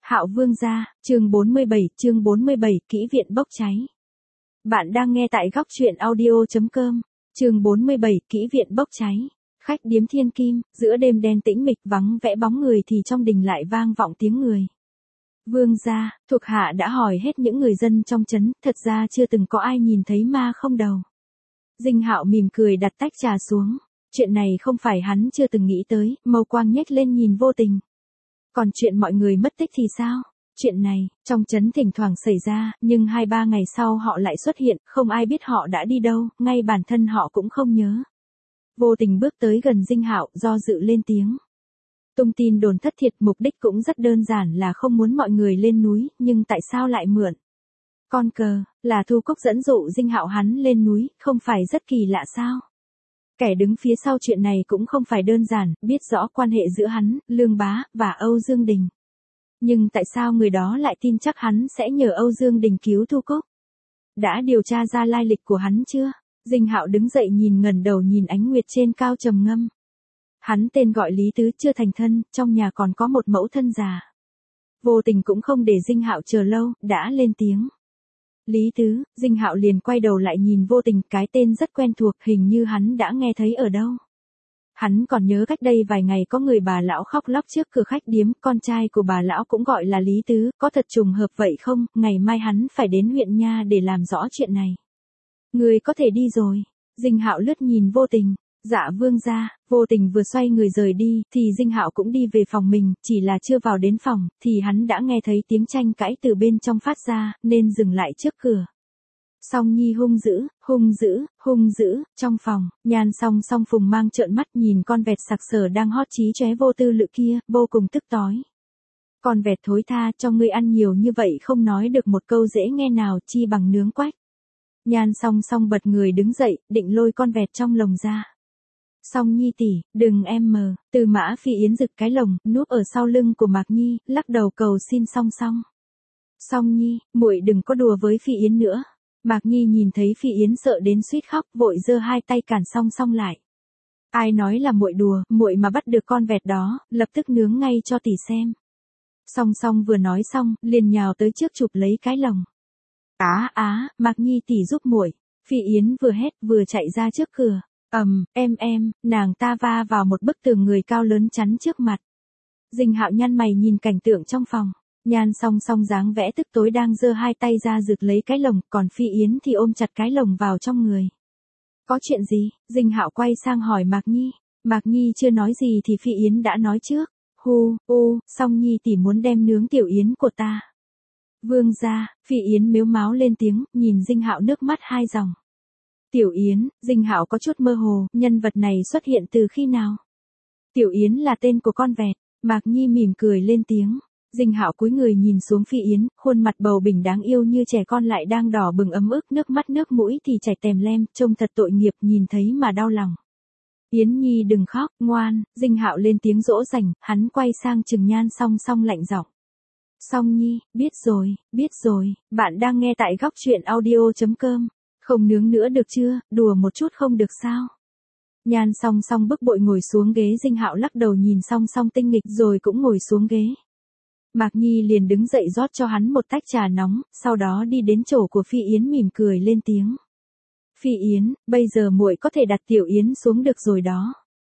Hạo Vương gia, chương 47, kỹ viện bốc cháy. Bạn đang nghe tại góc truyện audio.com, chương 47, kỹ viện bốc cháy. Khách điếm Thiên Kim, giữa đêm đen tĩnh mịch vắng vẻ bóng người thì trong đình lại vang vọng tiếng người. Vương gia, thuộc hạ đã hỏi hết những người dân trong trấn, thật ra chưa từng có ai nhìn thấy ma không đầu. Dinh Hạo mỉm cười đặt tách trà xuống. Chuyện này không phải hắn chưa từng nghĩ tới, mâu quang nhếch lên nhìn Vô Tình. Còn chuyện mọi người mất tích thì sao? Chuyện này, trong trấn thỉnh thoảng xảy ra, nhưng 2-3 ngày sau họ lại xuất hiện, không ai biết họ đã đi đâu, ngay bản thân họ cũng không nhớ. Vô Tình bước tới gần Dinh Hạo, do dự lên tiếng. Tung tin đồn thất thiệt, mục đích cũng rất đơn giản là không muốn mọi người lên núi, nhưng tại sao lại mượn con cờ, là Thu Cúc dẫn dụ Dinh Hạo hắn lên núi, không phải rất kỳ lạ sao? Kẻ đứng phía sau chuyện này cũng không phải đơn giản, biết rõ quan hệ giữa hắn, Lương Bá, và Âu Dương Đình. Nhưng tại sao người đó lại tin chắc hắn sẽ nhờ Âu Dương Đình cứu Thu Cúc? Đã điều tra ra lai lịch của hắn chưa? Dinh Hạo đứng dậy ngẩng đầu nhìn ánh nguyệt trên cao trầm ngâm. Hắn tên gọi Lý Tứ, chưa thành thân, trong nhà còn có một mẫu thân già. Vô Tình cũng không để Dinh Hạo chờ lâu, đã lên tiếng. Lý Tứ, Dinh Hạo liền quay đầu lại nhìn Vô Tình, cái tên rất quen thuộc, hình như hắn đã nghe thấy ở đâu. Hắn còn nhớ cách đây vài ngày có người bà lão khóc lóc trước cửa khách điếm, con trai của bà lão cũng gọi là Lý Tứ, có thật trùng hợp vậy không? Ngày mai hắn phải đến huyện nha để làm rõ chuyện này. Người có thể đi rồi. Dinh Hạo lướt nhìn Vô Tình. Dạ vương gia. Vô Tình vừa xoay người rời đi, thì Dinh Hạo cũng đi về phòng mình, chỉ là chưa vào đến phòng, thì hắn đã nghe thấy tiếng tranh cãi từ bên trong phát ra, nên dừng lại trước cửa. Song Nhi hung dữ, trong phòng, Nhan Song Song Phùng Mang trợn mắt nhìn con vẹt sặc sỡ đang hót chí chóe vô tư lự kia, vô cùng tức tối. Con vẹt thối tha, cho ngươi ăn nhiều như vậy không nói được một câu dễ nghe nào, chi bằng nướng quách. Nhan Song Song bật người đứng dậy, định lôi con vẹt trong lồng ra. Song Nhi tỷ, đừng em mờ. Từ Mã Phi Yến giựt cái lồng, núp ở sau lưng của Mạc Nhi, lắc đầu cầu xin Song Song. Song Nhi, muội đừng có đùa với Phi Yến nữa. Mạc Nhi nhìn thấy Phi Yến sợ đến suýt khóc, vội giơ hai tay cản Song Song lại. Ai nói là muội đùa, muội mà bắt được con vẹt đó, lập tức nướng ngay cho tỷ xem. Song Song vừa nói xong, liền nhào tới trước chụp lấy cái lồng. Mạc Nhi tỷ giúp muội. Phi Yến vừa hét vừa chạy ra trước cửa. Nàng ta va vào một bức tường người cao lớn chắn trước mặt. Dinh Hạo nhăn mày nhìn cảnh tượng trong phòng. Nhan Song Song dáng vẻ tức tối đang giơ hai tay ra giựt lấy cái lồng, còn Phi Yến thì ôm chặt cái lồng vào trong người. Có chuyện gì? Dinh Hạo quay sang hỏi Mạc Nhi. Mạc Nhi chưa nói gì thì Phi Yến đã nói trước. Song Nhi tỷ muốn đem nướng Tiểu Yến của ta. Vương gia, Phi Yến mếu máo lên tiếng, nhìn Dinh Hạo nước mắt hai dòng. Tiểu Yến, Dinh Hạo có chút mơ hồ, nhân vật này xuất hiện từ khi nào? Tiểu Yến là tên của con vẹt. Mạc Nhi mỉm cười lên tiếng. Dinh Hạo cúi người nhìn xuống Phi Yến, khuôn mặt bầu bỉnh đáng yêu như trẻ con lại đang đỏ bừng ấm ức, nước mắt nước mũi thì chảy tèm lem, trông thật tội nghiệp, nhìn thấy mà đau lòng. Yến Nhi đừng khóc, ngoan. Dinh Hạo lên tiếng dỗ dành, hắn quay sang chừng Nhan Song Song lạnh giọng. Song Nhi, biết rồi, bạn đang nghe tại góc truyện audio.com. Không nướng nữa được chưa, đùa một chút không được sao? Nhan Song Song bức bội ngồi xuống ghế. Dinh Hạo lắc đầu nhìn Song Song tinh nghịch rồi cũng ngồi xuống ghế. Mạc Nhi liền đứng dậy rót cho hắn một tách trà nóng, sau đó đi đến chỗ của Phi Yến mỉm cười lên tiếng. Phi Yến, bây giờ muội có thể đặt Tiểu Yến xuống được rồi đó.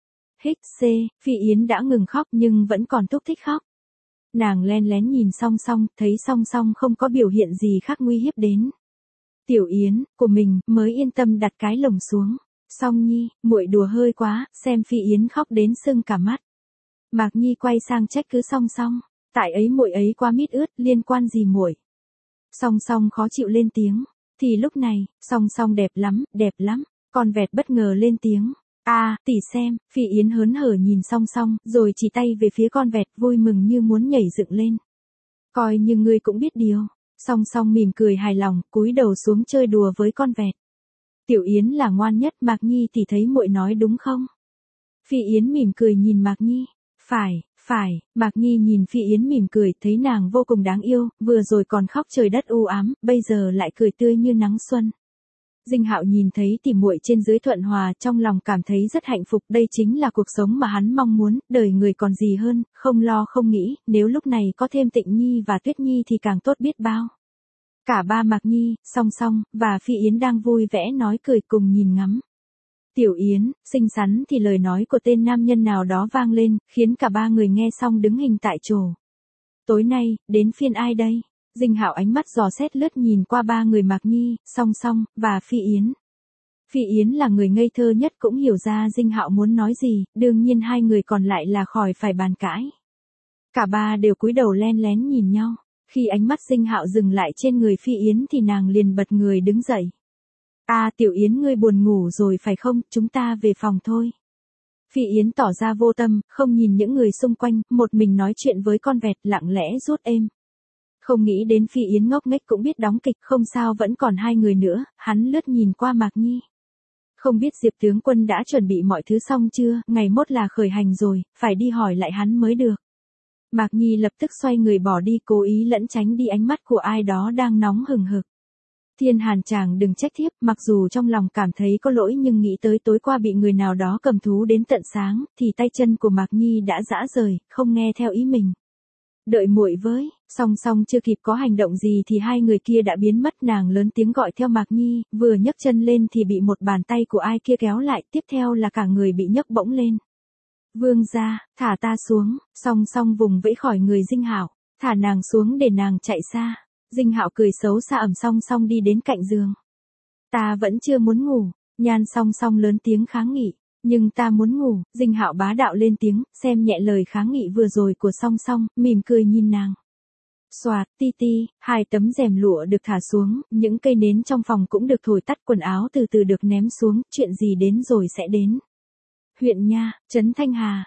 Phi Yến đã ngừng khóc nhưng vẫn còn thúc thích khóc. Nàng len lén nhìn Song Song, thấy Song Song không có biểu hiện gì khác nguy hiếp đến Tiểu Yến của mình, mới yên tâm đặt cái lồng xuống. Song Nhi, muội đùa hơi quá, xem Phi Yến khóc đến sưng cả mắt. Mạc Nhi quay sang trách cứ Song Song. Tại ấy muội ấy quá mít ướt, liên quan gì muội? Song Song khó chịu lên tiếng. Thì lúc này, Song Song đẹp lắm. Con vẹt bất ngờ lên tiếng. Tỷ xem. Phi Yến hớn hở nhìn Song Song, rồi chỉ tay về phía con vẹt, vui mừng như muốn nhảy dựng lên. Coi như ngươi cũng biết điều. Song Song mỉm cười hài lòng, cúi đầu xuống chơi đùa với con vẹt. Tiểu Yến là ngoan nhất, Mạc Nhi thì thấy muội nói đúng không? Phi Yến mỉm cười nhìn Mạc Nhi. Phải. Mạc Nhi nhìn Phi Yến mỉm cười, thấy nàng vô cùng đáng yêu, vừa rồi còn khóc trời đất u ám, bây giờ lại cười tươi như nắng xuân. Dinh Hạo nhìn thấy tỉ muội trên dưới thuận hòa, trong lòng cảm thấy rất hạnh phúc, đây chính là cuộc sống mà hắn mong muốn, đời người còn gì hơn, không lo không nghĩ, nếu lúc này có thêm Tịnh Nhi và Tuyết Nhi thì càng tốt biết bao. Cả ba Mạc Nhi, Song Song, và Phi Yến đang vui vẻ nói cười cùng nhìn ngắm. Tiểu Yến, xinh xắn thì lời nói của tên nam nhân nào đó vang lên, khiến cả ba người nghe xong đứng hình tại chỗ. Tối nay, đến phiên ai đây? Dinh Hạo ánh mắt dò xét lướt nhìn qua ba người Mạc Nhi, Song Song, và Phi Yến. Phi Yến là người ngây thơ nhất cũng hiểu ra Dinh Hạo muốn nói gì, đương nhiên hai người còn lại là khỏi phải bàn cãi. Cả ba đều cúi đầu len lén nhìn nhau. Khi ánh mắt Dinh Hạo dừng lại trên người Phi Yến thì nàng liền bật người đứng dậy. Tiểu Yến ngươi buồn ngủ rồi phải không, chúng ta về phòng thôi. Phi Yến tỏ ra vô tâm, không nhìn những người xung quanh, một mình nói chuyện với con vẹt lặng lẽ rút êm. Không nghĩ đến Phi Yến ngốc nghếch cũng biết đóng kịch, không sao vẫn còn hai người nữa, hắn lướt nhìn qua Mạc Nhi. Không biết Diệp tướng quân đã chuẩn bị mọi thứ xong chưa, ngày mốt là khởi hành rồi, phải đi hỏi lại hắn mới được. Mạc Nhi lập tức xoay người bỏ đi, cố ý lẫn tránh đi ánh mắt của ai đó đang nóng hừng hực. Thiên Hàn chàng đừng trách thiếp, mặc dù trong lòng cảm thấy có lỗi nhưng nghĩ tới tối qua bị người nào đó cầm thú đến tận sáng, thì tay chân của Mạc Nhi đã rã rời, không nghe theo ý mình. Đợi muội với, Song Song chưa kịp có hành động gì thì hai người kia đã biến mất, nàng lớn tiếng gọi theo Mạc Nhi, vừa nhấc chân lên thì bị một bàn tay của ai kia kéo lại, tiếp theo là cả người bị nhấc bổng lên. Vương gia, thả ta xuống, Song Song vùng vẫy khỏi người Dinh Hạo, thả nàng xuống để nàng chạy xa. Dinh Hạo cười xấu xa Song Song đi đến cạnh giường. Ta vẫn chưa muốn ngủ, Nhan Song Song lớn tiếng kháng nghị. Nhưng ta muốn ngủ, Dinh Hạo bá đạo lên tiếng, xem nhẹ lời kháng nghị vừa rồi của Song Song, mỉm cười nhìn nàng. Xoạt, ti ti, hai tấm rèm lụa được thả xuống, những cây nến trong phòng cũng được thổi tắt, quần áo từ từ được ném xuống, chuyện gì đến rồi sẽ đến. Huyện Nha, Trấn Thanh Hà,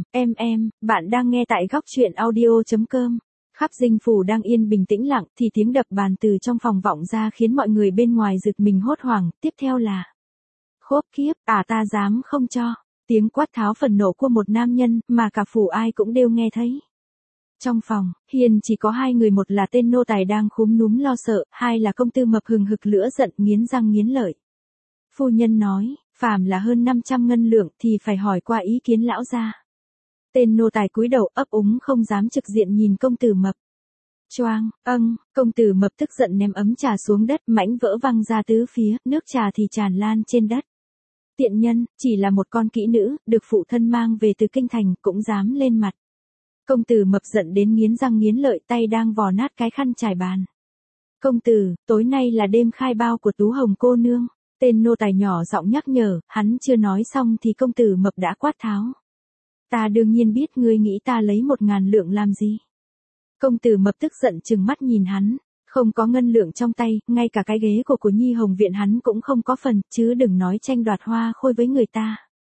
bạn đang nghe tại góc truyện audio.com. Khắp dinh phủ đang yên bình tĩnh lặng, thì tiếng đập bàn từ trong phòng vọng ra khiến mọi người bên ngoài giật mình hốt hoảng, tiếp theo là khốp kiếp, ta dám không cho. Tiếng quát tháo phần nộ của một nam nhân, mà cả phủ ai cũng đều nghe thấy. Trong phòng, hiền chỉ có hai người, một là tên nô tài đang khúm núm lo sợ, hai là công tư mập hừng hực lửa giận nghiến răng nghiến lợi. Phu nhân nói, phàm là hơn 500 ngân lượng thì phải hỏi qua ý kiến lão gia. Tên nô tài cúi đầu ấp úng không dám trực diện nhìn công tử mập. Choang, công tử mập tức giận ném ấm trà xuống đất, mảnh vỡ văng ra tứ phía, nước trà thì tràn lan trên đất. Tiện nhân, chỉ là một con kỹ nữ, được phụ thân mang về từ kinh thành, cũng dám lên mặt. Công tử mập giận đến nghiến răng nghiến lợi, tay đang vò nát cái khăn trải bàn. Công tử, tối nay là đêm khai bao của Tú Hồng cô nương. Tên nô tài nhỏ giọng nhắc nhở, hắn chưa nói xong thì công tử mập đã quát tháo. Ta đương nhiên biết, ngươi nghĩ ta lấy 1.000 lượng làm gì. Công tử mập tức giận trừng mắt nhìn hắn, không có ngân lượng trong tay, ngay cả cái ghế của Nhi Hồng viện hắn cũng không có phần, chứ đừng nói tranh đoạt hoa khôi với người ta.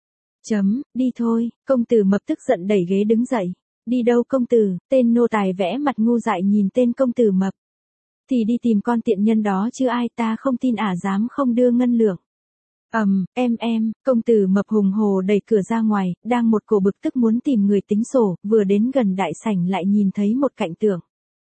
Đi thôi, công tử mập tức giận đẩy ghế đứng dậy. Đi đâu công tử, tên nô tài vẽ mặt ngu dại nhìn tên công tử mập. Thì đi tìm con tiện nhân đó chứ ai, ta không tin dám không đưa ngân lượng. Công tử mập hùng hồ đẩy cửa ra ngoài, đang một cổ bực tức muốn tìm người tính sổ, vừa đến gần đại sảnh lại nhìn thấy một cảnh tượng.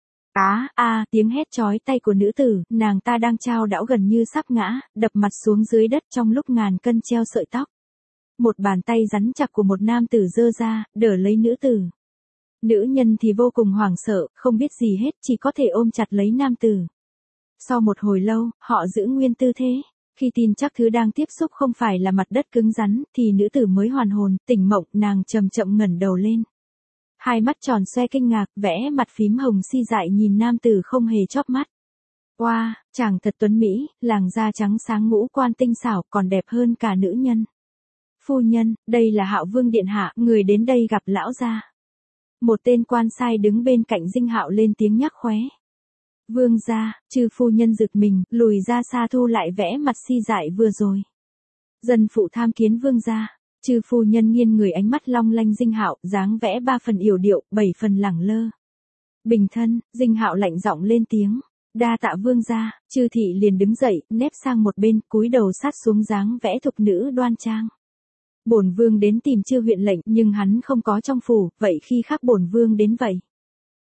Tiếng hét chói tay của nữ tử, nàng ta đang chao đảo gần như sắp ngã, đập mặt xuống dưới đất trong lúc ngàn cân treo sợi tóc. Một bàn tay rắn chắc của một nam tử giơ ra, đỡ lấy nữ tử. Nữ nhân thì vô cùng hoảng sợ, không biết gì hết, chỉ có thể ôm chặt lấy nam tử. Sau một hồi lâu, họ giữ nguyên tư thế. Khi tin chắc thứ đang tiếp xúc không phải là mặt đất cứng rắn, thì nữ tử mới hoàn hồn, tỉnh mộng, nàng chậm chậm ngẩng đầu lên. Hai mắt tròn xoe kinh ngạc, vẽ mặt phím hồng si dại nhìn nam tử không hề chớp mắt. Wow, chàng thật tuấn mỹ, làn da trắng sáng ngũ quan tinh xảo, còn đẹp hơn cả nữ nhân. Phu nhân, đây là Hạo Vương điện hạ, người đến đây gặp lão gia. Một tên quan sai đứng bên cạnh Dinh Hạo lên tiếng nhắc khóe. Vương gia, chư phu nhân giật mình, lùi ra xa thu lại vẽ mặt si dại vừa rồi. Dân phụ tham kiến vương gia, chư phu nhân nghiêng người ánh mắt long lanh Dinh Hạo, dáng vẽ 3 phần yểu điệu, 7 phần lẳng lơ. Bình thân, Dinh Hạo lạnh giọng lên tiếng. Đa tạ vương gia, chư thị liền đứng dậy, nép sang một bên, cúi đầu sát xuống dáng vẽ thục nữ đoan trang. Bổn vương đến tìm Chư huyện lệnh, nhưng hắn không có trong phủ, vậy khi khác bổn vương đến vậy?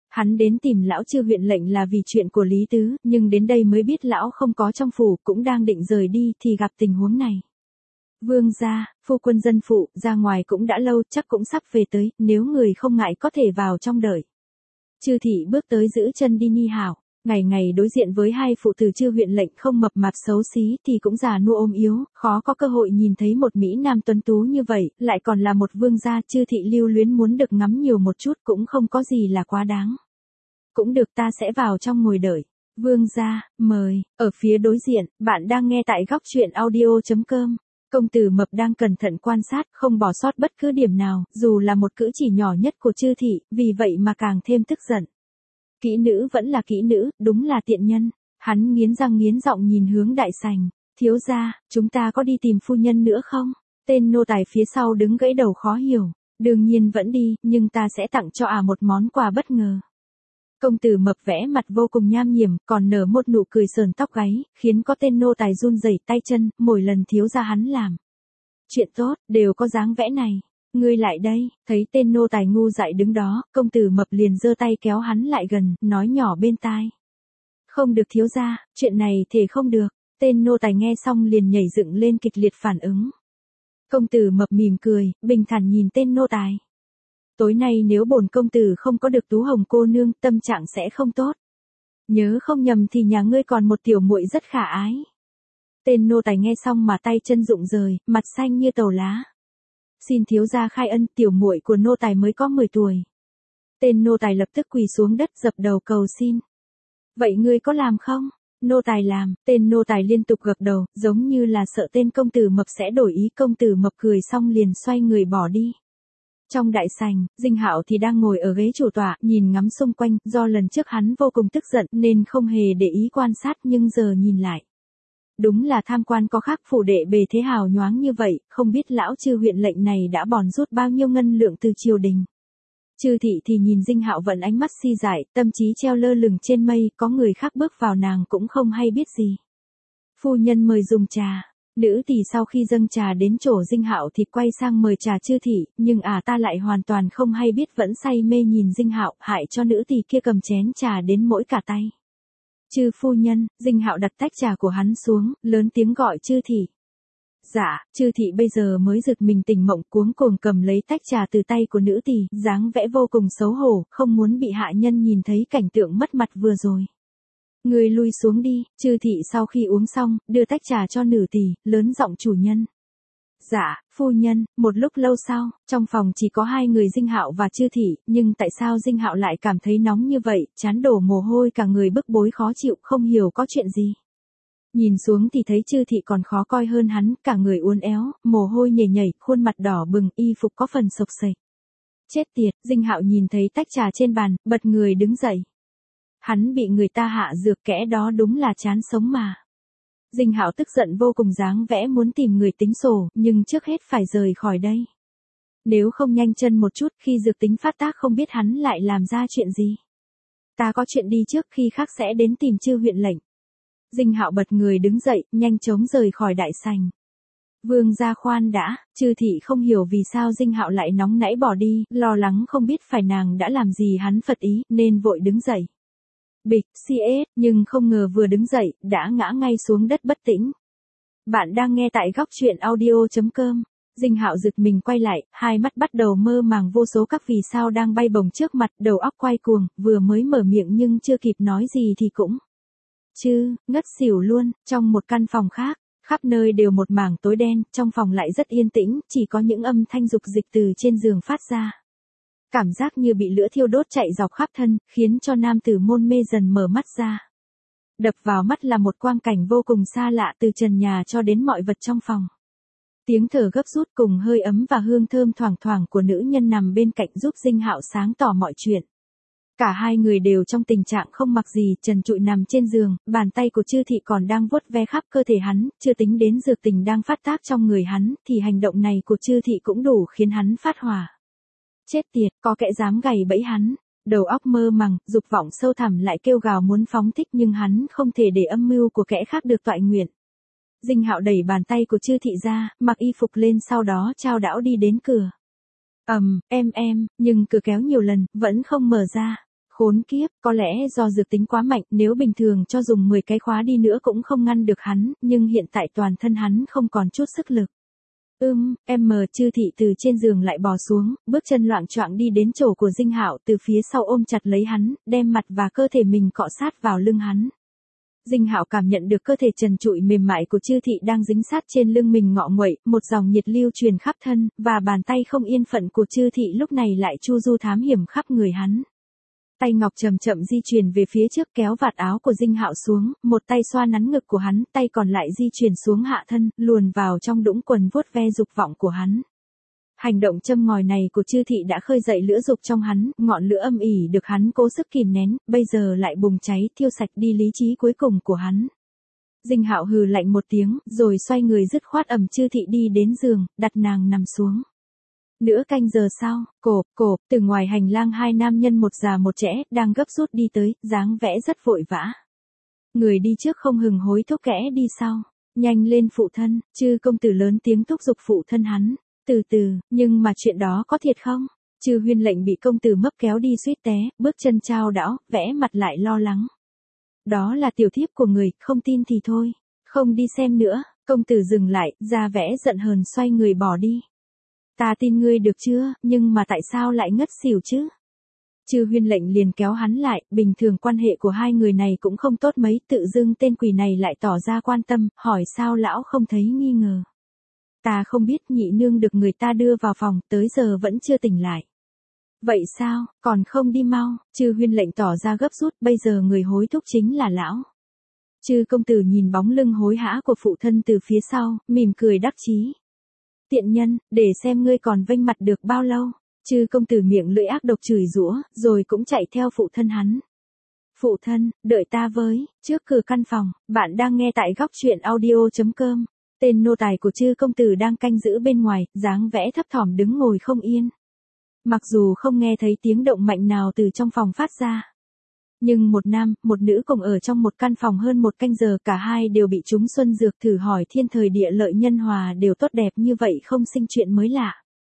Hắn đến tìm lão Chư huyện lệnh là vì chuyện của Lý Tứ, nhưng đến đây mới biết lão không có trong phủ, cũng đang định rời đi thì gặp tình huống này. Vương gia, phu quân dân phụ, ra ngoài cũng đã lâu, chắc cũng sắp về tới, nếu người không ngại có thể vào trong đợi. Chư thị bước tới giữ chân đi ni hảo, ngày ngày đối diện với hai phụ tử Chư huyện lệnh không mập mạp xấu xí thì cũng già nua ốm yếu, khó có cơ hội nhìn thấy một mỹ nam tuấn tú như vậy, lại còn là một vương gia. Chư thị lưu luyến muốn được ngắm nhiều một chút cũng không có gì là quá đáng. Cũng được, ta sẽ vào trong ngồi đợi. Vương gia, mời. Ở phía đối diện, bạn đang nghe tại góc truyện audio.com. Công tử mập đang cẩn thận quan sát, không bỏ sót bất cứ điểm nào, dù là một cử chỉ nhỏ nhất của Chư thị, vì vậy mà càng thêm tức giận. Kỹ nữ vẫn là kỹ nữ, đúng là tiện nhân. Hắn nghiến răng nghiến giọng nhìn hướng đại sảnh. Thiếu gia, chúng ta có đi tìm phu nhân nữa không? Tên nô tài phía sau đứng gãy đầu khó hiểu. Đương nhiên vẫn đi, nhưng ta sẽ tặng cho một món quà bất ngờ. Công tử mập vẽ mặt vô cùng nham hiểm, còn nở một nụ cười sờn tóc gáy, khiến có tên nô tài run rẩy tay chân, mỗi lần thiếu gia hắn làm chuyện tốt, đều có dáng vẽ này. Ngươi lại đây, thấy tên nô tài ngu dại đứng đó, công tử mập liền giơ tay kéo hắn lại gần, nói nhỏ bên tai. Không được thiếu gia, chuyện này thể không được. Tên nô tài nghe xong liền nhảy dựng lên kịch liệt phản ứng. Công tử mập mỉm cười, bình thản nhìn tên nô tài. Tối nay nếu bổn công tử không có được Tú Hồng cô nương, tâm trạng sẽ không tốt. Nhớ không nhầm thì nhà ngươi còn một tiểu muội rất khả ái. Tên nô tài nghe xong mà tay chân rụng rời, mặt xanh như tàu lá. Xin thiếu gia khai ân, tiểu muội của nô tài mới có 10 tuổi. Tên nô tài lập tức quỳ xuống đất dập đầu cầu xin. Vậy ngươi có làm không? Nô tài làm. Tên nô tài liên tục gật đầu, giống như là sợ tên công tử mập sẽ đổi ý. Công tử mập cười xong liền xoay người bỏ đi. Trong đại sảnh, Dinh Hạo thì đang ngồi ở ghế chủ tọa, nhìn ngắm xung quanh, do lần trước hắn vô cùng tức giận nên không hề để ý quan sát, nhưng giờ nhìn lại. Đúng là tham quan có khác, phủ đệ bề thế hào nhoáng như vậy, không biết lão Chư huyện lệnh này đã bòn rút bao nhiêu ngân lượng từ triều đình. Chư thị thì nhìn Dinh Hạo vận ánh mắt si dại, tâm trí treo lơ lửng trên mây, có người khác bước vào nàng cũng không hay biết gì. Phu nhân mời dùng trà. Nữ tỷ sau khi dâng trà đến chỗ Dinh Hạo thì quay sang mời trà Chư thị, nhưng ta lại hoàn toàn không hay biết, vẫn say mê nhìn Dinh Hạo, hại cho nữ tỷ kia cầm chén trà đến mỗi cả tay. Chư phu nhân. Dinh Hạo đặt tách trà của hắn xuống, lớn tiếng gọi Chư thị. Dạ. Chư thị bây giờ mới giật mình tỉnh mộng, cuống cuồng cầm lấy tách trà từ tay của nữ tỷ, dáng vẻ vô cùng xấu hổ, không muốn bị hạ nhân nhìn thấy cảnh tượng mất mặt vừa rồi. Người lui xuống đi. Chư thị sau khi uống xong, đưa tách trà cho nữ tỷ, lớn giọng chủ nhân. Dạ, phu nhân. Một lúc lâu sau, trong phòng chỉ có hai người Dinh Hạo và Chư thị, nhưng tại sao Dinh Hạo lại cảm thấy nóng như vậy, trán đổ mồ hôi, cả người bức bối khó chịu, không hiểu có chuyện gì. Nhìn xuống thì thấy Chư thị còn khó coi hơn hắn, cả người uốn éo, mồ hôi nhảy nhảy, khuôn mặt đỏ bừng, y phục có phần xộc xệch. Chết tiệt. Dinh Hạo nhìn thấy tách trà trên bàn, bật người đứng dậy. Hắn bị người ta hạ dược, kẽ đó đúng là chán sống mà. Dinh Hạo tức giận vô cùng, dáng vẽ muốn tìm người tính sổ, nhưng trước hết phải rời khỏi đây. Nếu không nhanh chân một chút, khi dược tính phát tác không biết hắn lại làm ra chuyện gì. Ta có chuyện đi trước, khi khác sẽ đến tìm Chư huyện lệnh. Dinh Hạo bật người đứng dậy, nhanh chóng rời khỏi đại sảnh. Vương gia khoan đã. Chư thị không hiểu vì sao Dinh Hạo lại nóng nảy bỏ đi, lo lắng không biết phải nàng đã làm gì hắn phật ý, nên vội đứng dậy. Bịch, CS, nhưng không ngờ vừa đứng dậy, đã ngã ngay xuống đất bất tỉnh. Bạn đang nghe tại góc truyện audio.com. Dinh Hạo giật mình quay lại, hai mắt bắt đầu mơ màng, vô số các vì sao đang bay bổng trước mặt, đầu óc quay cuồng, vừa mới mở miệng nhưng chưa kịp nói gì thì cũng ngất xỉu luôn. Trong một căn phòng khác, khắp nơi đều một mảng tối đen, trong phòng lại rất yên tĩnh, chỉ có những âm thanh dục dịch từ trên giường phát ra. Cảm giác như bị lửa thiêu đốt chạy dọc khắp thân, khiến cho nam tử môn mê dần mở mắt ra. Đập vào mắt là một quang cảnh vô cùng xa lạ, từ trần nhà cho đến mọi vật trong phòng. Tiếng thở gấp rút cùng hơi ấm và hương thơm thoảng thoảng của nữ nhân nằm bên cạnh giúp Dinh Hạo sáng tỏ mọi chuyện. Cả hai người đều trong tình trạng không mặc gì, trần trụi nằm trên giường, bàn tay của Chư thị còn đang vuốt ve khắp cơ thể hắn, chưa tính đến dược tình đang phát tác trong người hắn, thì hành động này của Chư thị cũng đủ khiến hắn phát hỏa. Chết tiệt, có kẻ dám gài bẫy hắn. Đầu óc mơ màng, dục vọng sâu thẳm lại kêu gào muốn phóng thích, nhưng hắn không thể để âm mưu của kẻ khác được toại nguyện. Dinh Hạo đẩy bàn tay của Chư thị ra, mặc y phục lên, sau đó chao đảo đi đến cửa. Nhưng cửa kéo nhiều lần, vẫn không mở ra. Khốn kiếp, có lẽ do dược tính quá mạnh, nếu bình thường cho dùng 10 cái khóa đi nữa cũng không ngăn được hắn, nhưng hiện tại toàn thân hắn không còn chút sức lực. Chư thị từ trên giường lại bò xuống, bước chân loạng choạng đi đến chỗ của Dinh Hạo, từ phía sau ôm chặt lấy hắn, đem mặt và cơ thể mình cọ sát vào lưng hắn. Dinh Hạo cảm nhận được cơ thể trần trụi mềm mại của Chư thị đang dính sát trên lưng mình ngọ nguậy, một dòng nhiệt lưu truyền khắp thân, và bàn tay không yên phận của Chư thị lúc này lại chu du thám hiểm khắp người hắn. Tay ngọc chậm chậm di chuyển về phía trước kéo vạt áo của Dinh Hạo xuống, một tay xoa nắn ngực của hắn, tay còn lại di chuyển xuống hạ thân, luồn vào trong đũng quần vuốt ve dục vọng của hắn. Hành động châm ngòi này của Chư thị đã khơi dậy lửa dục trong hắn, ngọn lửa âm ỉ được hắn cố sức kìm nén, bây giờ lại bùng cháy, thiêu sạch đi lý trí cuối cùng của hắn. Dinh Hạo hừ lạnh một tiếng, rồi xoay người dứt khoát ẩm Chư thị đi đến giường, đặt nàng nằm xuống. Nửa canh giờ sau, từ ngoài hành lang hai nam nhân một già một trẻ, đang gấp rút đi tới, dáng vẻ rất vội vã. Người đi trước không hừng hối thúc kẻ đi sau. Nhanh lên phụ thân, Chư công tử lớn tiếng thúc giục phụ thân hắn. Từ từ, nhưng mà chuyện đó có thiệt không? Chư Huyên lệnh bị công tử mấp kéo đi suýt té, bước chân chao đảo, vẽ mặt lại lo lắng. Đó là tiểu thiếp của người, không tin thì thôi. Không đi xem nữa, công tử dừng lại, ra vẻ giận hờn xoay người bỏ đi. Ta tin ngươi được chưa, nhưng mà tại sao lại ngất xỉu chứ? Chư Huyên lệnh liền kéo hắn lại, bình thường quan hệ của hai người này cũng không tốt mấy, tự dưng tên quỷ này lại tỏ ra quan tâm, hỏi sao lão không thấy nghi ngờ. Ta không biết, nhị nương được người ta đưa vào phòng, tới giờ vẫn chưa tỉnh lại. Vậy sao, còn không đi mau? Chư Huyên lệnh tỏ ra gấp rút, bây giờ người hối thúc chính là lão. Chư công tử nhìn bóng lưng hối hã của phụ thân từ phía sau, mỉm cười đắc chí. Tiện nhân, để xem ngươi còn vênh mặt được bao lâu. Chư công tử miệng lưỡi ác độc chửi giũa, rồi cũng chạy theo phụ thân hắn. Phụ thân, đợi ta với. Trước cửa căn phòng, bạn đang nghe tại góc truyện audio.com. Tên nô tài của Chư công tử đang canh giữ bên ngoài, dáng vẻ thấp thỏm đứng ngồi không yên. Mặc dù không nghe thấy tiếng động mạnh nào từ trong phòng phát ra. Nhưng một nam, một nữ cùng ở trong một căn phòng hơn một canh giờ, cả hai đều bị trúng xuân dược, thử hỏi thiên thời địa lợi nhân hòa đều tốt đẹp như vậy không sinh chuyện mới lạ.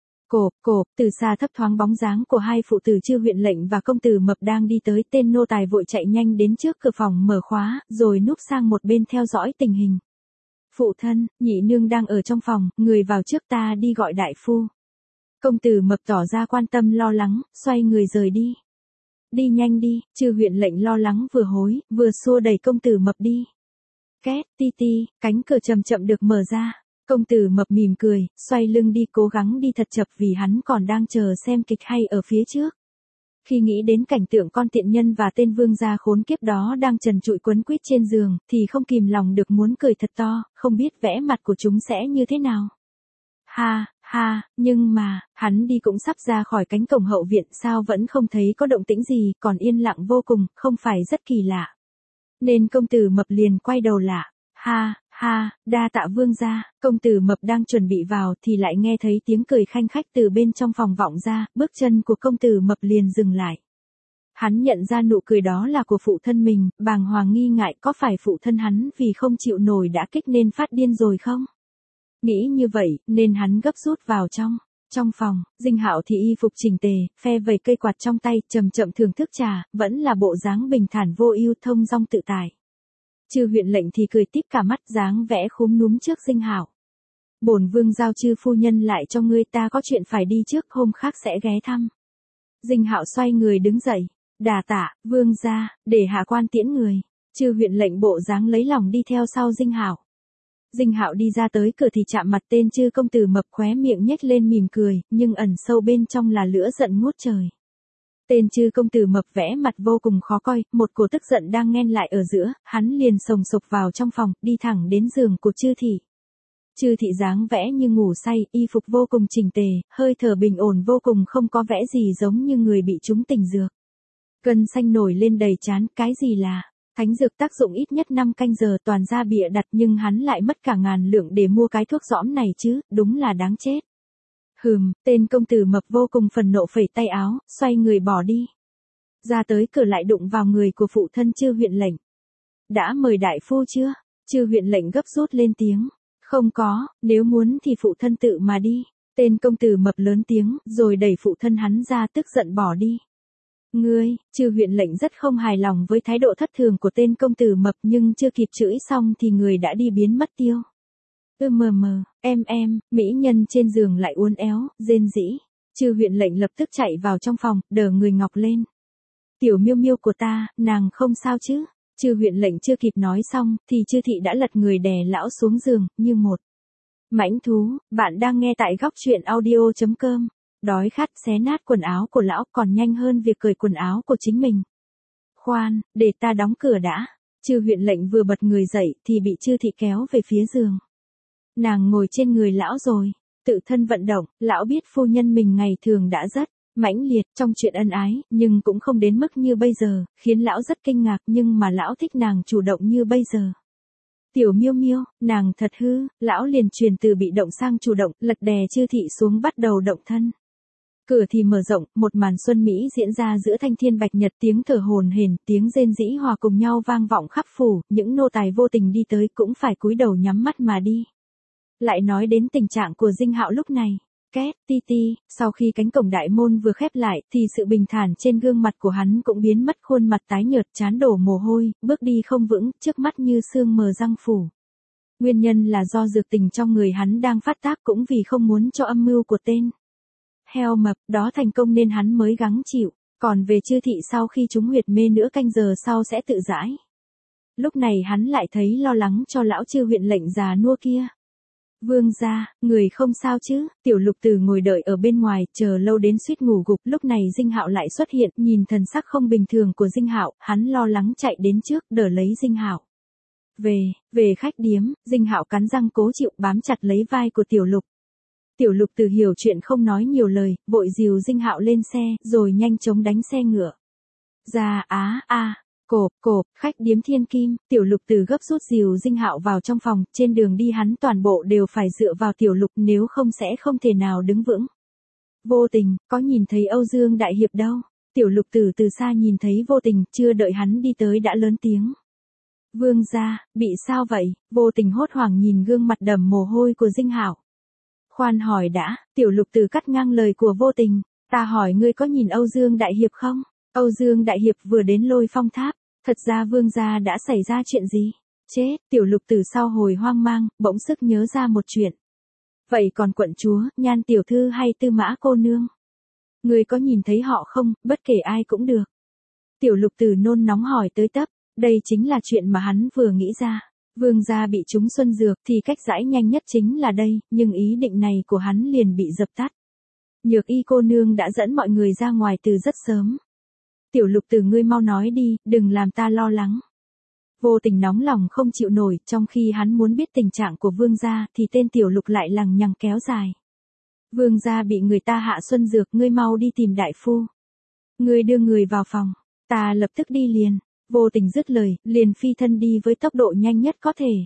Từ xa thấp thoáng bóng dáng của hai phụ tử Chư Huyện lệnh và công tử mập đang đi tới, tên nô tài vội chạy nhanh đến trước cửa phòng mở khóa, rồi núp sang một bên theo dõi tình hình. Phụ thân, nhị nương đang ở trong phòng, người vào trước, ta đi gọi đại phu. Công tử mập tỏ ra quan tâm lo lắng, xoay người rời đi. Đi nhanh đi, Chư Huyện lệnh lo lắng vừa hối, vừa xua đẩy công tử mập đi. Két, ti ti, cánh cửa chậm chậm được mở ra. Công tử mập mỉm cười, xoay lưng đi, cố gắng đi thật chậm vì hắn còn đang chờ xem kịch hay ở phía trước. Khi nghĩ đến cảnh tượng con tiện nhân và tên vương gia khốn kiếp đó đang trần trụi quấn quýt trên giường, thì không kìm lòng được muốn cười thật to, không biết vẽ mặt của chúng sẽ như thế nào. Ha, nhưng mà, hắn đi cũng sắp ra khỏi cánh cổng hậu viện, sao vẫn không thấy có động tĩnh gì, còn yên lặng vô cùng, không phải rất kỳ lạ. Nên công tử mập liền quay đầu lạ. Ha, đa tạ vương gia. Công tử mập đang chuẩn bị vào thì lại nghe thấy tiếng cười khanh khách từ bên trong phòng vọng ra, bước chân của công tử mập liền dừng lại. Hắn nhận ra nụ cười đó là của phụ thân mình, bàng hoàng nghi ngại có phải phụ thân hắn vì không chịu nổi đã kích nên phát điên rồi không? Nghĩ như vậy, nên hắn gấp rút vào trong phòng. Dinh Hạo thì y phục chỉnh tề, phe vẩy cây quạt trong tay, chậm chậm thưởng thức trà, vẫn là bộ dáng bình thản vô ưu, thông dong tự tại. Chư Huyện lệnh thì cười tít cả mắt, dáng vẽ khúm núm trước Dinh Hạo. Bổn vương giao Chư phu nhân lại cho ngươi, ta có chuyện phải đi trước, hôm khác sẽ ghé thăm. Dinh Hạo xoay người đứng dậy. Đà tạ, vương gia, để hạ quan tiễn người. Chư Huyện lệnh bộ dáng lấy lòng đi theo sau Dinh Hạo. Dinh Hạo đi ra tới cửa thì chạm mặt tên Chư công tử mập, khóe miệng nhếch lên mỉm cười, nhưng ẩn sâu bên trong là lửa giận ngút trời. Tên Chư công tử mập vẽ mặt vô cùng khó coi, một cổ tức giận đang nhen lại ở giữa, hắn liền sồng sộc vào trong phòng, đi thẳng đến giường của Chư thị. Chư thị dáng vẽ như ngủ say, y phục vô cùng chỉnh tề, hơi thở bình ổn vô cùng, không có vẻ gì giống như người bị trúng tình dược. Gân xanh nổi lên đầy trán, cái gì là thánh dược tác dụng ít nhất 5 canh giờ, toàn ra bịa đặt, nhưng hắn lại mất cả ngàn lượng để mua cái thuốc dõm này chứ, đúng là đáng chết. Tên công tử mập vô cùng phần nộ phẩy tay áo, xoay người bỏ đi. Ra tới cửa lại đụng vào người của phụ thân Chư Huyện lệnh. Đã mời đại phu chưa? Chư Huyện lệnh gấp rút lên tiếng. Không có, nếu muốn thì phụ thân tự mà đi. Tên công tử mập lớn tiếng, rồi đẩy phụ thân hắn ra, tức giận bỏ đi. Ngươi, Trừ huyện lệnh rất không hài lòng với thái độ thất thường của tên công tử mập nhưng chưa kịp chửi xong thì người đã đi biến mất tiêu. Mỹ nhân trên giường lại uốn éo, rên rỉ. Trừ huyện lệnh lập tức chạy vào trong phòng, đờ người ngọc lên. Tiểu miêu miêu của ta, nàng không sao chứ? Trừ huyện lệnh chưa kịp nói xong, thì Trừ thị đã lật người đè lão xuống giường, như một mãnh thú. Bạn đang nghe tại góc truyện audio.com. Đói khát xé nát quần áo của lão còn nhanh hơn việc cởi quần áo của chính mình. Khoan, để ta đóng cửa đã. Trừ huyện lệnh vừa bật người dậy thì bị Trừ thị kéo về phía giường. Nàng ngồi trên người lão rồi, tự thân vận động, lão biết phu nhân mình ngày thường đã rất mãnh liệt trong chuyện ân ái, nhưng cũng không đến mức như bây giờ, khiến lão rất kinh ngạc nhưng mà lão thích nàng chủ động như bây giờ. Tiểu miêu miêu, nàng thật hư, lão liền truyền từ bị động sang chủ động, lật đè Trừ thị xuống bắt đầu động thân. Cửa thì mở rộng, một màn xuân Mỹ diễn ra giữa thanh thiên bạch nhật, tiếng thở hổn hển, tiếng rên rỉ hòa cùng nhau vang vọng khắp phủ, những nô tài vô tình đi tới cũng phải cúi đầu nhắm mắt mà đi. Lại nói đến tình trạng của Dinh Hạo lúc này. Két, ti ti, sau khi cánh cổng đại môn vừa khép lại thì sự bình thản trên gương mặt của hắn cũng biến mất, khuôn mặt tái nhợt, trán đổ mồ hôi, bước đi không vững, trước mắt như sương mờ răng phủ. Nguyên nhân là do dược tình trong người hắn đang phát tác, cũng vì không muốn cho âm mưu của tên heo mập đó thành công nên hắn mới gắng chịu. Còn về Trừ thị sau khi trúng huyệt mê nửa canh giờ sau sẽ tự giải. Lúc này hắn lại thấy lo lắng cho lão Trừ huyện lệnh già nua kia. Vương gia, người không sao chứ? Tiểu Lục Tử ngồi đợi ở bên ngoài, chờ lâu đến suýt ngủ gục. Lúc này Dinh Hạo lại xuất hiện, nhìn thần sắc không bình thường của Dinh Hạo, hắn lo lắng chạy đến trước, đỡ lấy Dinh Hạo. Về khách điếm, Dinh Hạo cắn răng cố chịu, bám chặt lấy vai của Tiểu Lục. Tiểu Lục Tử hiểu chuyện không nói nhiều lời, vội dìu Dinh Hạo lên xe, rồi nhanh chóng đánh xe ngựa. Ra cộp, khách điếm Thiên Kim. Tiểu Lục Tử gấp rút dìu Dinh Hạo vào trong phòng, trên đường đi hắn toàn bộ đều phải dựa vào Tiểu Lục, nếu không sẽ không thể nào đứng vững. Vô Tình, có nhìn thấy Âu Dương đại hiệp đâu? Tiểu Lục Tử từ xa nhìn thấy Vô Tình, chưa đợi hắn đi tới đã lớn tiếng. Vương gia, bị sao vậy? Vô Tình hốt hoảng nhìn gương mặt đẫm mồ hôi của Dinh Hạo. Khoan hỏi đã, Tiểu Lục Tử cắt ngang lời của Vô Tình, ta hỏi ngươi có nhìn Âu Dương đại hiệp không? Âu Dương đại hiệp vừa đến Lôi Phong Tháp, thật ra vương gia đã xảy ra chuyện gì? Chết, Tiểu Lục Tử sau hồi hoang mang, bỗng sức nhớ ra một chuyện. Vậy còn quận chúa, Nhan tiểu thư hay Tư Mã cô nương? Ngươi có nhìn thấy họ không, bất kể ai cũng được. Tiểu Lục Tử nôn nóng hỏi tới tấp, đây chính là chuyện mà hắn vừa nghĩ ra. Vương gia bị trúng xuân dược thì cách giải nhanh nhất chính là đây, nhưng ý định này của hắn liền bị dập tắt. Nhược y cô nương đã dẫn mọi người ra ngoài từ rất sớm. Tiểu Lục Tử ngươi mau nói đi, đừng làm ta lo lắng. Vô Tình nóng lòng không chịu nổi, trong khi hắn muốn biết tình trạng của vương gia thì tên Tiểu Lục lại lằng nhằng kéo dài. Vương gia bị người ta hạ xuân dược, ngươi mau đi tìm đại phu. Ngươi đưa người vào phòng, ta lập tức đi liền. Vô Tình dứt lời, liền phi thân đi với tốc độ nhanh nhất có thể.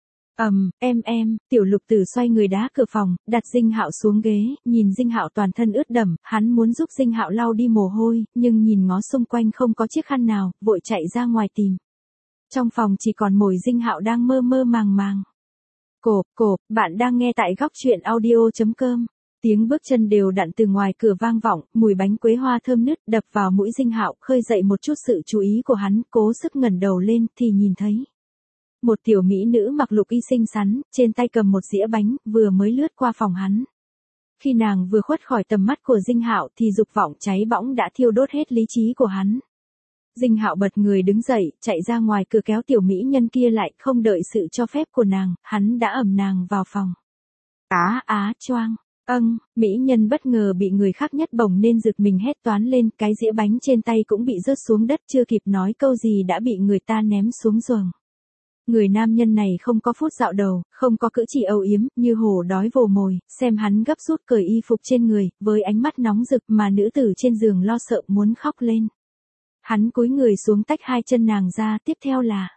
Tiểu Lục Tử xoay người đá cửa phòng, đặt Dinh Hạo xuống ghế, nhìn Dinh Hạo toàn thân ướt đẫm, hắn muốn giúp Dinh Hạo lau đi mồ hôi, nhưng nhìn ngó xung quanh không có chiếc khăn nào, vội chạy ra ngoài tìm. Trong phòng chỉ còn mỗi Dinh Hạo đang mơ mơ màng màng. Cộp, bạn đang nghe tại góc truyện audio.com. Tiếng bước chân đều đặn từ ngoài cửa vang vọng, mùi bánh quế hoa thơm nức đập vào mũi Dinh Hạo, khơi dậy một chút sự chú ý của hắn, cố sức ngẩng đầu lên thì nhìn thấy một tiểu mỹ nữ mặc lục y xinh xắn, trên tay cầm một dĩa bánh, vừa mới lướt qua phòng hắn. Khi nàng vừa khuất khỏi tầm mắt của Dinh Hạo thì dục vọng cháy bỏng đã thiêu đốt hết lý trí của hắn. Dinh Hạo bật người đứng dậy, chạy ra ngoài cửa kéo tiểu mỹ nhân kia lại, không đợi sự cho phép của nàng, hắn đã ẵm nàng vào phòng. Choang. Mỹ nhân bất ngờ bị người khác nhấc bổng nên giật mình hét toáng lên, cái dĩa bánh trên tay cũng bị rớt xuống đất, chưa kịp nói câu gì đã bị người ta ném xuống giường. Người nam nhân này không có phút dạo đầu, không có cử chỉ âu yếm, như hổ đói vồ mồi, xem hắn gấp rút cởi y phục trên người, với ánh mắt nóng rực mà nữ tử trên giường lo sợ muốn khóc lên. Hắn cúi người xuống tách hai chân nàng ra, tiếp theo là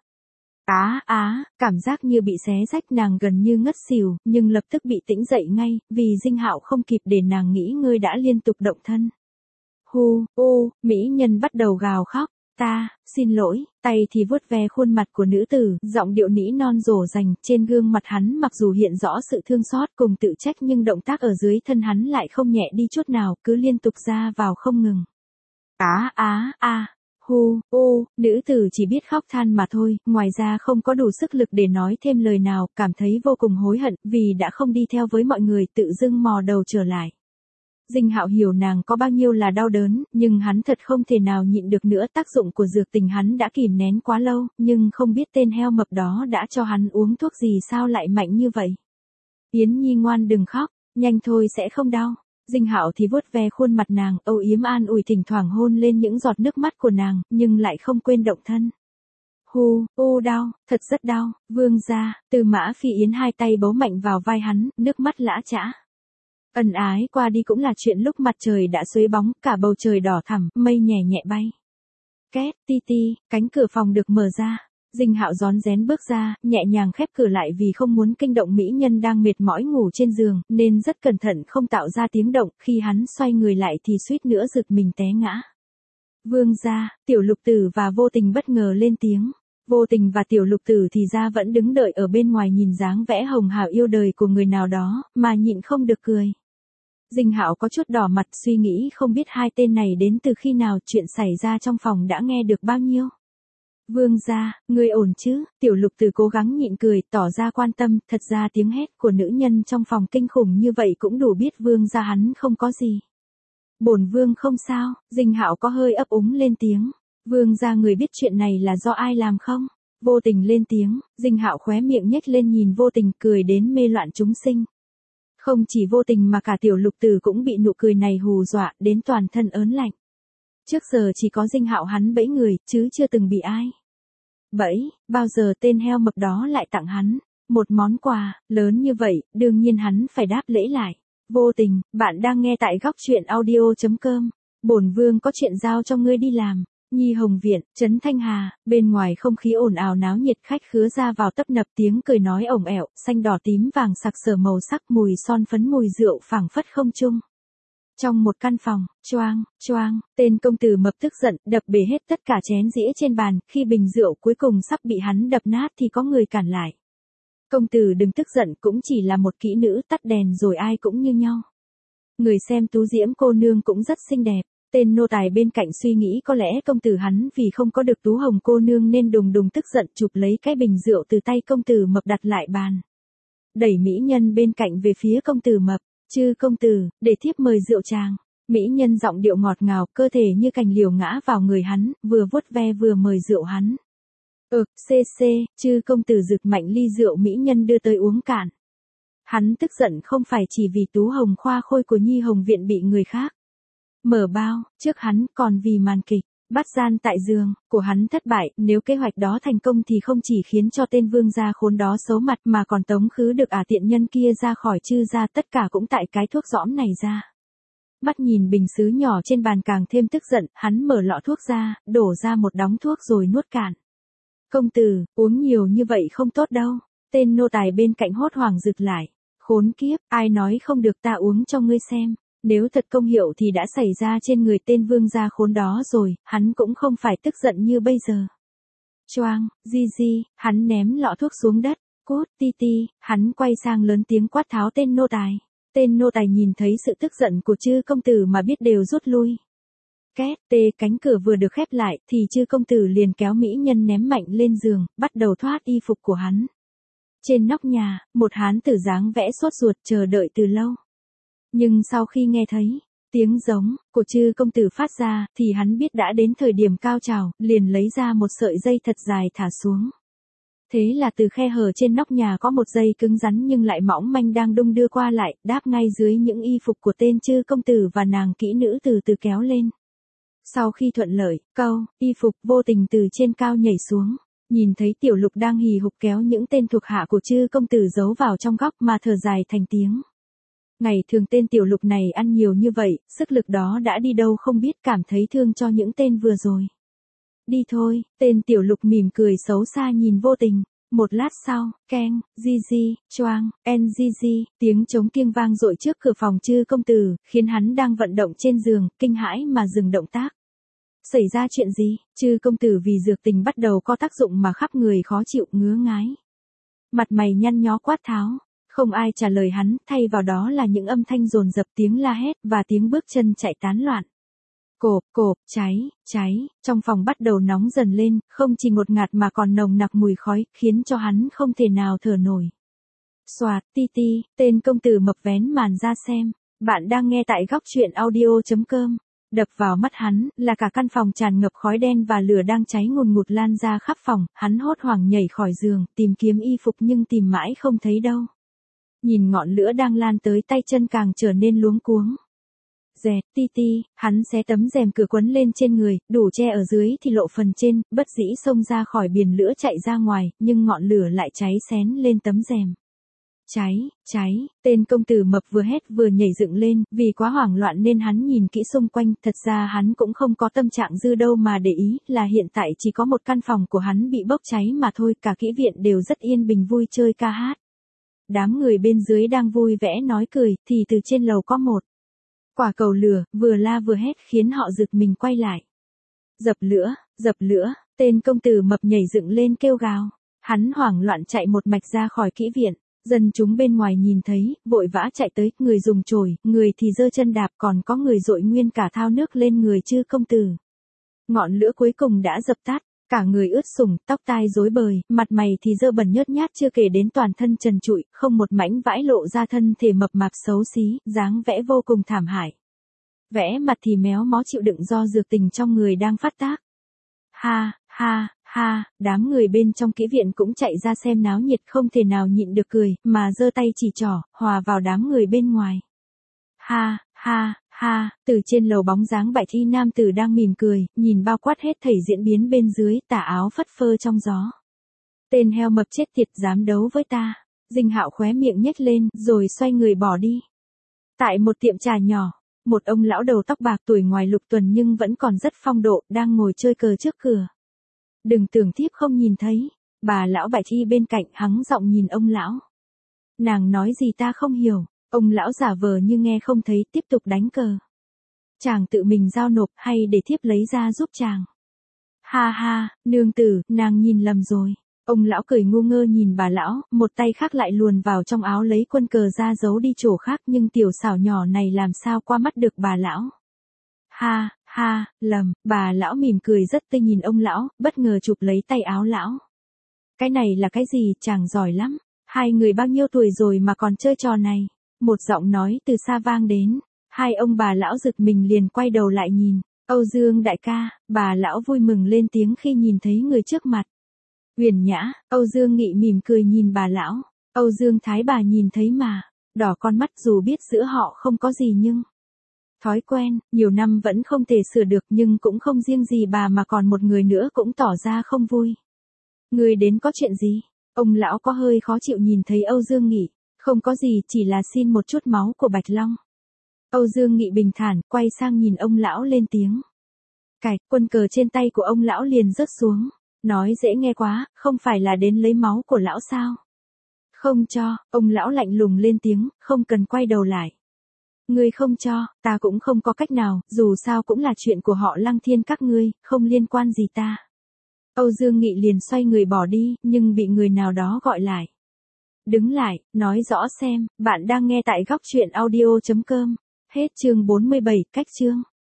cảm giác như bị xé rách, nàng gần như ngất xỉu, nhưng lập tức bị tỉnh dậy ngay, vì Dinh Hạo không kịp để nàng nghỉ ngơi đã liên tục động thân. Mỹ nhân bắt đầu gào khóc, ta, xin lỗi, tay thì vuốt ve khuôn mặt của nữ tử, giọng điệu nỉ non dỗ dành, trên gương mặt hắn mặc dù hiện rõ sự thương xót cùng tự trách nhưng động tác ở dưới thân hắn lại không nhẹ đi chút nào, cứ liên tục ra vào không ngừng. Nữ tử chỉ biết khóc than mà thôi, ngoài ra không có đủ sức lực để nói thêm lời nào, cảm thấy vô cùng hối hận, vì đã không đi theo với mọi người, tự dưng mò đầu trở lại. Dinh Hạo hiểu nàng có bao nhiêu là đau đớn, nhưng hắn thật không thể nào nhịn được nữa, tác dụng của dược tình hắn đã kìm nén quá lâu, nhưng không biết tên heo mập đó đã cho hắn uống thuốc gì sao lại mạnh như vậy. Yến Nhi ngoan đừng khóc, nhanh thôi sẽ không đau. Dinh Hạo thì vuốt ve khuôn mặt nàng, âu yếm an ủi, thỉnh thoảng hôn lên những giọt nước mắt của nàng, nhưng lại không quên động thân. Đau, thật rất đau, vương gia. Từ Mã Phi Yến hai tay bấu mạnh vào vai hắn, nước mắt lã chã. Ân ái qua đi cũng là chuyện lúc mặt trời đã xuế bóng, cả bầu trời đỏ thẳm, mây nhẹ nhẹ bay. Két, ti ti, cánh cửa phòng được mở ra. Dinh Hạo rón rén bước ra, nhẹ nhàng khép cửa lại vì không muốn kinh động mỹ nhân đang mệt mỏi ngủ trên giường, nên rất cẩn thận không tạo ra tiếng động, khi hắn xoay người lại thì suýt nữa giật mình té ngã. Vương gia, Tiểu Lục Tử và Vô Tình bất ngờ lên tiếng. Vô Tình và Tiểu Lục Tử thì ra vẫn đứng đợi ở bên ngoài nhìn dáng vẻ hồng hào yêu đời của người nào đó, mà nhịn không được cười. Dinh Hạo có chút đỏ mặt, suy nghĩ không biết hai tên này đến từ khi nào, chuyện xảy ra trong phòng đã nghe được bao nhiêu. Vương gia, ngươi ổn chứ? Tiểu Lục Tử cố gắng nhịn cười, tỏ ra quan tâm, thật ra tiếng hét của nữ nhân trong phòng kinh khủng như vậy cũng đủ biết vương gia hắn không có gì. Bổn vương không sao. Dinh Hạo có hơi ấp úng lên tiếng. Vương gia, người biết chuyện này là do ai làm không? Vô Tình lên tiếng. Dinh Hạo khóe miệng nhếch lên nhìn Vô Tình, cười đến mê loạn chúng sinh. Không chỉ Vô Tình mà cả Tiểu Lục Tử cũng bị nụ cười này hù dọa, đến toàn thân ớn lạnh. Trước giờ chỉ có Dinh Hạo hắn bẫy người, chứ chưa từng bị ai bẫy. Bao giờ tên heo mập đó lại tặng hắn một món quà lớn như vậy, đương nhiên hắn phải đáp lễ lại. Vô Tình, bạn đang nghe tại góc truyện audio.com. Bổn vương có chuyện giao cho ngươi đi làm. Nhi Hồng Viện, Trấn Thanh Hà. Bên ngoài không khí ồn ào náo nhiệt, khách khứa ra vào tấp nập, tiếng cười nói ổng ẻo, xanh đỏ tím vàng sặc sỡ màu sắc, mùi son phấn mùi rượu phảng phất không trung. Trong một căn phòng, choang, tên công tử mập tức giận, đập bể hết tất cả chén dĩa trên bàn, khi bình rượu cuối cùng sắp bị hắn đập nát thì có người cản lại. Công tử đừng tức giận, cũng chỉ là một kỹ nữ, tắt đèn rồi ai cũng như nhau. Người xem Tú Diễm cô nương cũng rất xinh đẹp. Tên nô tài bên cạnh suy nghĩ có lẽ công tử hắn vì không có được Tú Hồng cô nương nên đùng đùng tức giận, chụp lấy cái bình rượu từ tay công tử mập đặt lại bàn. Đẩy mỹ nhân bên cạnh về phía công tử mập. Chư công tử, để thiếp mời rượu chàng. Mỹ nhân giọng điệu ngọt ngào, cơ thể như cành liễu ngã vào người hắn, vừa vuốt ve vừa mời rượu hắn. Chư công tử giựt mạnh ly rượu mỹ nhân đưa tới uống cạn. Hắn tức giận không phải chỉ vì Tú Hồng khoa khôi của Nhi Hồng Viện bị người khác mở bao, trước hắn còn vì màn kịch bắt gian tại giường của hắn thất bại. Nếu kế hoạch đó thành công thì không chỉ khiến cho tên vương gia khốn đó xấu mặt mà còn tống khứ được tiện nhân kia ra khỏi Chư gia, tất cả cũng tại cái thuốc dõm này ra. Mắt nhìn bình sứ nhỏ trên bàn càng thêm tức giận, hắn mở lọ thuốc ra, đổ ra một đống thuốc rồi nuốt cạn. Công tử, uống nhiều như vậy không tốt đâu. Tên nô tài bên cạnh hốt hoảng rực lại. Khốn kiếp, ai nói không được, ta uống cho ngươi xem. Nếu thật công hiệu thì đã xảy ra trên người tên vương gia khốn đó rồi, hắn cũng không phải tức giận như bây giờ. Choang, di, hắn ném lọ thuốc xuống đất. Cút, ti, hắn quay sang lớn tiếng quát tháo tên nô tài. Tên nô tài nhìn thấy sự tức giận của Chư công tử mà biết đều rút lui. Két, cánh cửa vừa được khép lại thì Chư công tử liền kéo mỹ nhân ném mạnh lên giường, bắt đầu thoát y phục của hắn. Trên nóc nhà, một hán tử dáng vẻ sốt ruột chờ đợi từ lâu. Nhưng sau khi nghe thấy tiếng giống của Chư công tử phát ra thì hắn biết đã đến thời điểm cao trào, liền lấy ra một sợi dây thật dài thả xuống. Thế là từ khe hở trên nóc nhà có một dây cứng rắn nhưng lại mỏng manh đang đung đưa qua lại, đáp ngay dưới những y phục của tên Chư công tử và nàng kỹ nữ từ từ kéo lên. Sau khi thuận lợi, y phục Vô Tình từ trên cao nhảy xuống, nhìn thấy Tiểu Lục đang hì hục kéo những tên thuộc hạ của Chư công tử giấu vào trong góc mà thở dài thành tiếng. Ngày thường tên Tiểu Lục này ăn nhiều như vậy, sức lực đó đã đi đâu không biết, cảm thấy thương cho những tên vừa rồi. Đi thôi, tên Tiểu Lục mỉm cười xấu xa nhìn Vô Tình. Một lát sau, keng, choang, tiếng trống kiêng vang dội trước cửa phòng Chư công tử, khiến hắn đang vận động trên giường, kinh hãi mà dừng động tác. Xảy ra chuyện gì? Chư công tử vì dược tình bắt đầu có tác dụng mà khắp người khó chịu, ngứa ngái. Mặt mày nhăn nhó quát tháo. Không ai trả lời hắn, thay vào đó là những âm thanh dồn dập, tiếng la hét và tiếng bước chân chạy tán loạn. Cộp, cộp, cháy, trong phòng bắt đầu nóng dần lên, không chỉ ngột ngạt mà còn nồng nặc mùi khói, khiến cho hắn không thể nào thở nổi. Soạt, ti ti, tên công tử mập vén màn ra xem. Bạn đang nghe tại góc truyện audio.com. Đập vào mắt hắn, là cả căn phòng tràn ngập khói đen và lửa đang cháy ngùn ngụt lan ra khắp phòng, hắn hốt hoảng nhảy khỏi giường, tìm kiếm y phục nhưng tìm mãi không thấy đâu. Nhìn ngọn lửa đang lan tới tay chân càng trở nên luống cuống. Dẹt, ti ti, hắn xé tấm rèm cửa quấn lên trên người, đủ che ở dưới thì lộ phần trên, bất dĩ xông ra khỏi biển lửa chạy ra ngoài, nhưng ngọn lửa lại cháy xén lên tấm rèm. Cháy, tên công tử mập vừa hét vừa nhảy dựng lên, vì quá hoảng loạn nên hắn nhìn kỹ xung quanh, thật ra hắn cũng không có tâm trạng dư đâu mà để ý, là hiện tại chỉ có một căn phòng của hắn bị bốc cháy mà thôi, cả kỹ viện đều rất yên bình vui chơi ca hát. Đám người bên dưới đang vui vẻ nói cười, thì từ trên lầu có một quả cầu lửa, vừa la vừa hét khiến họ giật mình quay lại. Dập lửa, tên công tử mập nhảy dựng lên kêu gào. Hắn hoảng loạn chạy một mạch ra khỏi kỹ viện. Dân chúng bên ngoài nhìn thấy, vội vã chạy tới, người dùng chổi, người thì giơ chân đạp, còn có người dội nguyên cả thao nước lên người chư công tử. Ngọn lửa cuối cùng đã dập tắt, cả người ướt sũng, tóc tai rối bời, mặt mày thì dơ bẩn nhớt nhát, chưa kể đến toàn thân trần trụi, không một mảnh vải lộ ra thân thể mập mạp xấu xí, dáng vẻ vô cùng thảm hại. Vẽ mặt thì méo mó chịu đựng do dược tình trong người đang phát tác. Ha, đám người bên trong kỹ viện cũng chạy ra xem náo nhiệt, không thể nào nhịn được cười, mà giơ tay chỉ trỏ, hòa vào đám người bên ngoài. Ha, từ trên lầu bóng dáng bạch y nam tử đang mỉm cười, nhìn bao quát hết thảy diễn biến bên dưới, tà áo phất phơ trong gió. Tên heo mập chết tiệt dám đấu với ta. Dinh Hạo khóe miệng nhếch lên, rồi xoay người bỏ đi. Tại một tiệm trà nhỏ, một ông lão đầu tóc bạc tuổi ngoài lục tuần nhưng vẫn còn rất phong độ, đang ngồi chơi cờ trước cửa. Đừng tưởng thiếp không nhìn thấy. Bà lão bạch y bên cạnh hắng giọng nhìn ông lão. Nàng nói gì ta không hiểu. Ông lão giả vờ như nghe không thấy, tiếp tục đánh cờ. Chàng tự mình giao nộp hay để thiếp lấy ra giúp chàng? Ha, nương tử, nàng nhìn lầm rồi. Ông lão cười ngu ngơ nhìn bà lão, một tay khác lại luồn vào trong áo lấy quân cờ ra giấu đi chỗ khác, nhưng tiểu xảo nhỏ này làm sao qua mắt được bà lão. Ha, lầm, bà lão mỉm cười rất tươi nhìn ông lão, bất ngờ chụp lấy tay áo lão. Cái này là cái gì, chàng giỏi lắm. Hai người bao nhiêu tuổi rồi mà còn chơi trò này? Một giọng nói từ xa vang đến. Hai ông bà lão giật mình liền quay đầu lại nhìn. Âu Dương đại ca, bà lão vui mừng lên tiếng khi nhìn thấy người trước mặt. Huyền Nhã, Âu Dương Nghị mỉm cười nhìn bà lão. Âu Dương Thái bà nhìn thấy mà. Đỏ con mắt dù biết giữa họ không có gì nhưng thói quen, nhiều năm vẫn không thể sửa được, nhưng cũng không riêng gì bà mà còn một người nữa cũng tỏ ra không vui. Người đến có chuyện gì? Ông lão có hơi khó chịu nhìn thấy Âu Dương Nghị. Không có gì, chỉ là xin một chút máu của Bạch Long. Âu Dương Nghị bình thản, quay sang nhìn ông lão lên tiếng. Cạch, quân cờ trên tay của ông lão liền rớt xuống. Nói dễ nghe quá, không phải là đến lấy máu của lão sao? Không cho, ông lão lạnh lùng lên tiếng, không cần quay đầu lại. Ngươi không cho, ta cũng không có cách nào, dù sao cũng là chuyện của họ Lăng Thiên các ngươi, không liên quan gì ta. Âu Dương Nghị liền xoay người bỏ đi, nhưng bị người nào đó gọi lại. Đứng lại, nói rõ xem, bạn đang nghe tại góc truyện audio.com. Hết chương 47, cách chương.